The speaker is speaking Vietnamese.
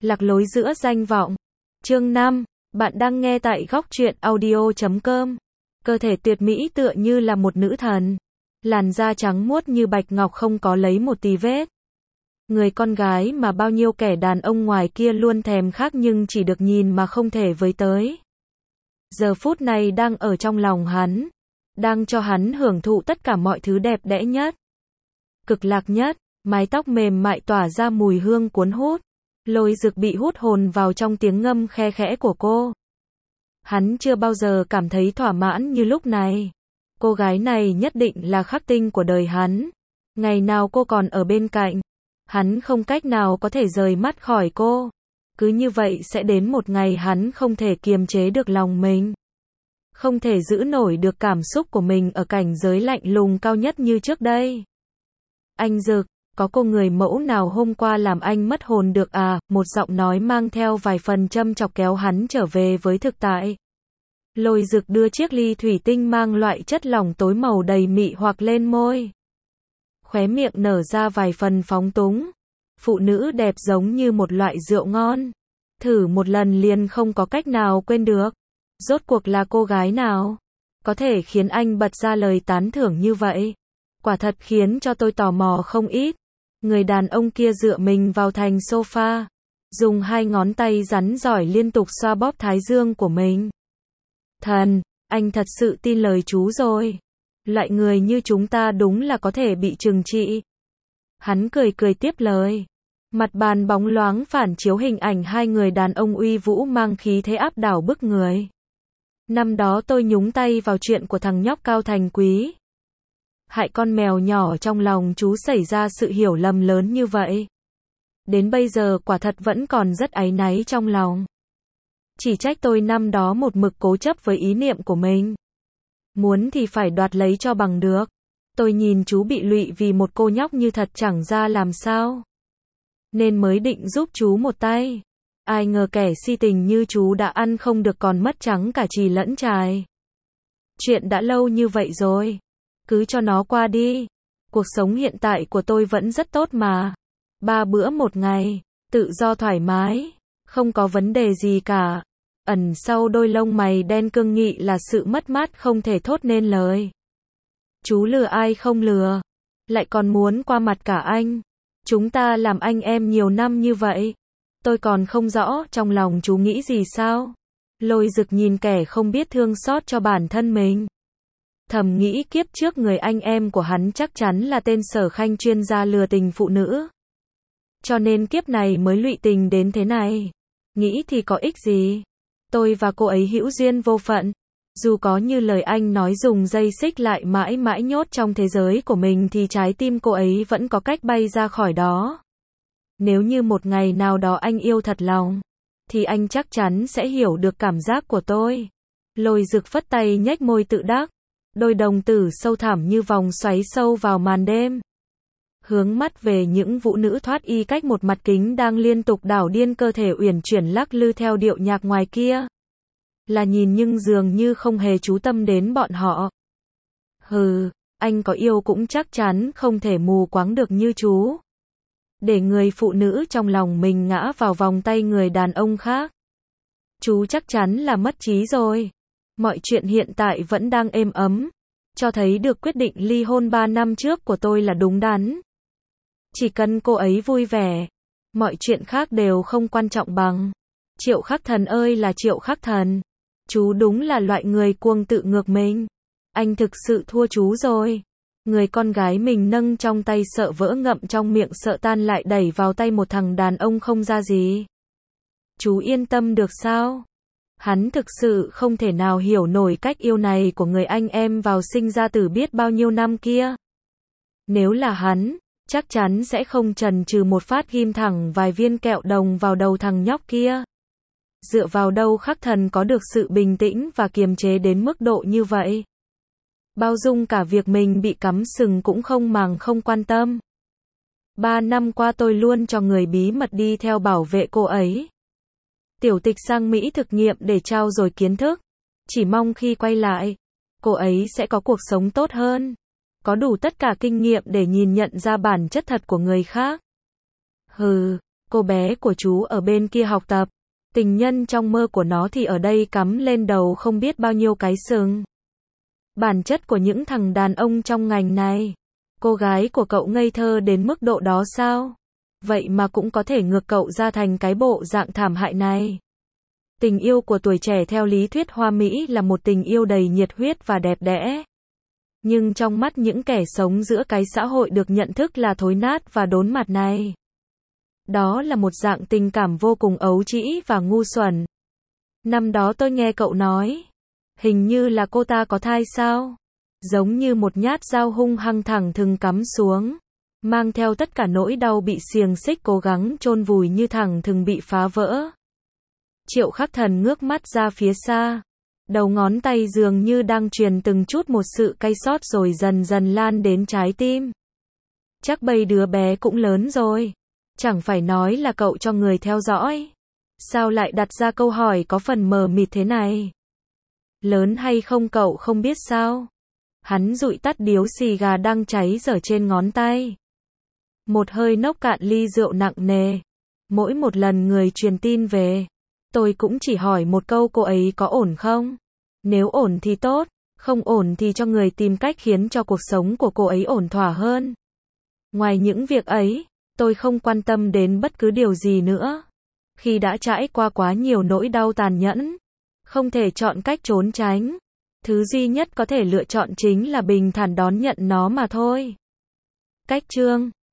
Lạc lối giữa danh vọng. Chương 5, bạn đang nghe tại góc truyện audio.com. Cơ thể tuyệt mỹ tựa như là một nữ thần. Làn da trắng muốt như bạch ngọc không có lấy một tì vết. Người con gái mà bao nhiêu kẻ đàn ông ngoài kia luôn thèm khát nhưng chỉ được nhìn mà không thể với tới. Giờ phút này đang ở trong lòng hắn. Đang cho hắn hưởng thụ tất cả mọi thứ đẹp đẽ nhất. Cực lạc nhất, mái tóc mềm mại tỏa ra mùi hương cuốn hút. Lôi Dực bị hút hồn vào trong tiếng ngâm khe khẽ của cô. Hắn chưa bao giờ cảm thấy thỏa mãn như lúc này. Cô gái này nhất định là khắc tinh của đời hắn. Ngày nào cô còn ở bên cạnh, hắn không cách nào có thể rời mắt khỏi cô. Cứ như vậy sẽ đến một ngày hắn không thể kiềm chế được lòng mình. Không thể giữ nổi được cảm xúc của mình ở cảnh giới lạnh lùng cao nhất như trước đây. Anh Dực, có cô người mẫu nào hôm qua làm anh mất hồn được à? Một giọng nói mang theo vài phần châm chọc kéo hắn trở về với thực tại. Lôi Dực đưa chiếc ly thủy tinh mang loại chất lỏng tối màu đầy mị hoặc lên môi. Khóe miệng nở ra vài phần phóng túng. Phụ nữ đẹp giống như một loại rượu ngon. Thử một lần liền không có cách nào quên được. Rốt cuộc là cô gái nào có thể khiến anh bật ra lời tán thưởng như vậy? Quả thật khiến cho tôi tò mò không ít. Người đàn ông kia dựa mình vào thành sofa, dùng hai ngón tay rắn giỏi liên tục xoa bóp thái dương của mình. Thần, anh thật sự tin lời chú rồi. Loại người như chúng ta đúng là có thể bị trừng trị. Hắn cười cười tiếp lời. Mặt bàn bóng loáng phản chiếu hình ảnh hai người đàn ông uy vũ mang khí thế áp đảo bức người. Năm đó tôi nhúng tay vào chuyện của thằng nhóc Cao Thành Quý. Hại con mèo nhỏ trong lòng chú xảy ra sự hiểu lầm lớn như vậy. Đến bây giờ quả thật vẫn còn rất áy náy trong lòng. Chỉ trách tôi năm đó một mực cố chấp với ý niệm của mình. Muốn thì phải đoạt lấy cho bằng được. Tôi nhìn chú bị lụy vì một cô nhóc như thật chẳng ra làm sao. Nên mới định giúp chú một tay. Ai ngờ kẻ si tình như chú đã ăn không được còn mất trắng cả chì lẫn chài. Chuyện đã lâu như vậy rồi. Cứ cho nó qua đi. Cuộc sống hiện tại của tôi vẫn rất tốt mà. 3 bữa một ngày, tự do thoải mái, không có vấn đề gì cả. Ẩn sau đôi lông mày đen cương nghị là sự mất mát không thể thốt nên lời. Chú lừa ai không lừa, lại còn muốn qua mặt cả anh. Chúng ta làm anh em nhiều năm như vậy. Tôi còn không rõ trong lòng chú nghĩ gì sao? Lôi Dực nhìn kẻ không biết thương xót cho bản thân mình. Thầm nghĩ kiếp trước người anh em của hắn chắc chắn là tên Sở Khanh chuyên gia lừa tình phụ nữ. Cho nên kiếp này mới lụy tình đến thế này. Nghĩ thì có ích gì? Tôi và cô ấy hữu duyên vô phận. Dù có như lời anh nói dùng dây xích lại mãi mãi nhốt trong thế giới của mình thì trái tim cô ấy vẫn có cách bay ra khỏi đó. Nếu như một ngày nào đó anh yêu thật lòng, thì anh chắc chắn sẽ hiểu được cảm giác của tôi. Lôi Dực phất tay nhếch môi tự đắc. Đôi đồng tử sâu thẳm như vòng xoáy sâu vào màn đêm. Hướng mắt về những vũ nữ thoát y cách một mặt kính đang liên tục đảo điên cơ thể uyển chuyển lắc lư theo điệu nhạc ngoài kia. Là nhìn nhưng dường như không hề chú tâm đến bọn họ. Hừ, anh có yêu cũng chắc chắn không thể mù quáng được như chú. Để người phụ nữ trong lòng mình ngã vào vòng tay người đàn ông khác. Chú chắc chắn là mất trí rồi. Mọi chuyện hiện tại vẫn đang êm ấm. Cho thấy được quyết định ly hôn 3 năm trước của tôi là đúng đắn. Chỉ cần cô ấy vui vẻ, mọi chuyện khác đều không quan trọng bằng. Triệu Khắc Thần ơi là Triệu Khắc Thần. Chú đúng là loại người cuồng tự ngược mình. Anh thực sự thua chú rồi. Người con gái mình nâng trong tay sợ vỡ ngậm trong miệng sợ tan lại đẩy vào tay một thằng đàn ông không ra gì. Chú yên tâm được sao? Hắn thực sự không thể nào hiểu nổi cách yêu này của người anh em vào sinh ra tử biết bao nhiêu năm kia. Nếu là hắn, chắc chắn sẽ không chần chừ một phát ghim thẳng vài viên kẹo đồng vào đầu thằng nhóc kia. Dựa vào đâu Khắc Thần có được sự bình tĩnh và kiềm chế đến mức độ như vậy? Bao dung cả việc mình bị cắm sừng cũng không màng không quan tâm. 3 năm qua tôi luôn cho người bí mật đi theo bảo vệ cô ấy. Tiểu Tịch sang Mỹ thực nghiệm để trao dồi kiến thức. Chỉ mong khi quay lại, cô ấy sẽ có cuộc sống tốt hơn. Có đủ tất cả kinh nghiệm để nhìn nhận ra bản chất thật của người khác. Hừ, cô bé của chú ở bên kia học tập. Tình nhân trong mơ của nó thì ở đây cắm lên đầu không biết bao nhiêu cái sừng. Bản chất của những thằng đàn ông trong ngành này. Cô gái của cậu ngây thơ đến mức độ đó sao? Vậy mà cũng có thể ngược cậu ra thành cái bộ dạng thảm hại này. Tình yêu của tuổi trẻ theo lý thuyết hoa mỹ là một tình yêu đầy nhiệt huyết và đẹp đẽ. Nhưng trong mắt những kẻ sống giữa cái xã hội được nhận thức là thối nát và đốn mặt này, đó là một dạng tình cảm vô cùng ấu trĩ và ngu xuẩn. Năm đó tôi nghe cậu nói, hình như là cô ta có thai sao? Giống như một nhát dao hung hăng thẳng thừng cắm xuống, mang theo tất cả nỗi đau bị xiềng xích cố gắng chôn vùi như thẳng thừng bị phá vỡ. Triệu Khắc Thần ngước mắt ra phía xa. Đầu ngón tay dường như đang truyền từng chút một sự cay xót rồi dần dần lan đến trái tim. Chắc bây đứa bé cũng lớn rồi. Chẳng phải nói là cậu cho người theo dõi. Sao lại đặt ra câu hỏi có phần mờ mịt thế này? Lớn hay không cậu không biết sao? Hắn dụi tắt điếu xì gà đang cháy dở trên ngón tay. Một hơi nốc cạn ly rượu nặng nề. Mỗi một lần người truyền tin về, tôi cũng chỉ hỏi một câu cô ấy có ổn không? Nếu ổn thì tốt, không ổn thì cho người tìm cách khiến cho cuộc sống của cô ấy ổn thỏa hơn. Ngoài những việc ấy, tôi không quan tâm đến bất cứ điều gì nữa. Khi đã trải qua quá nhiều nỗi đau tàn nhẫn, không thể chọn cách trốn tránh. Thứ duy nhất có thể lựa chọn chính là bình thản đón nhận nó mà thôi. Cách chương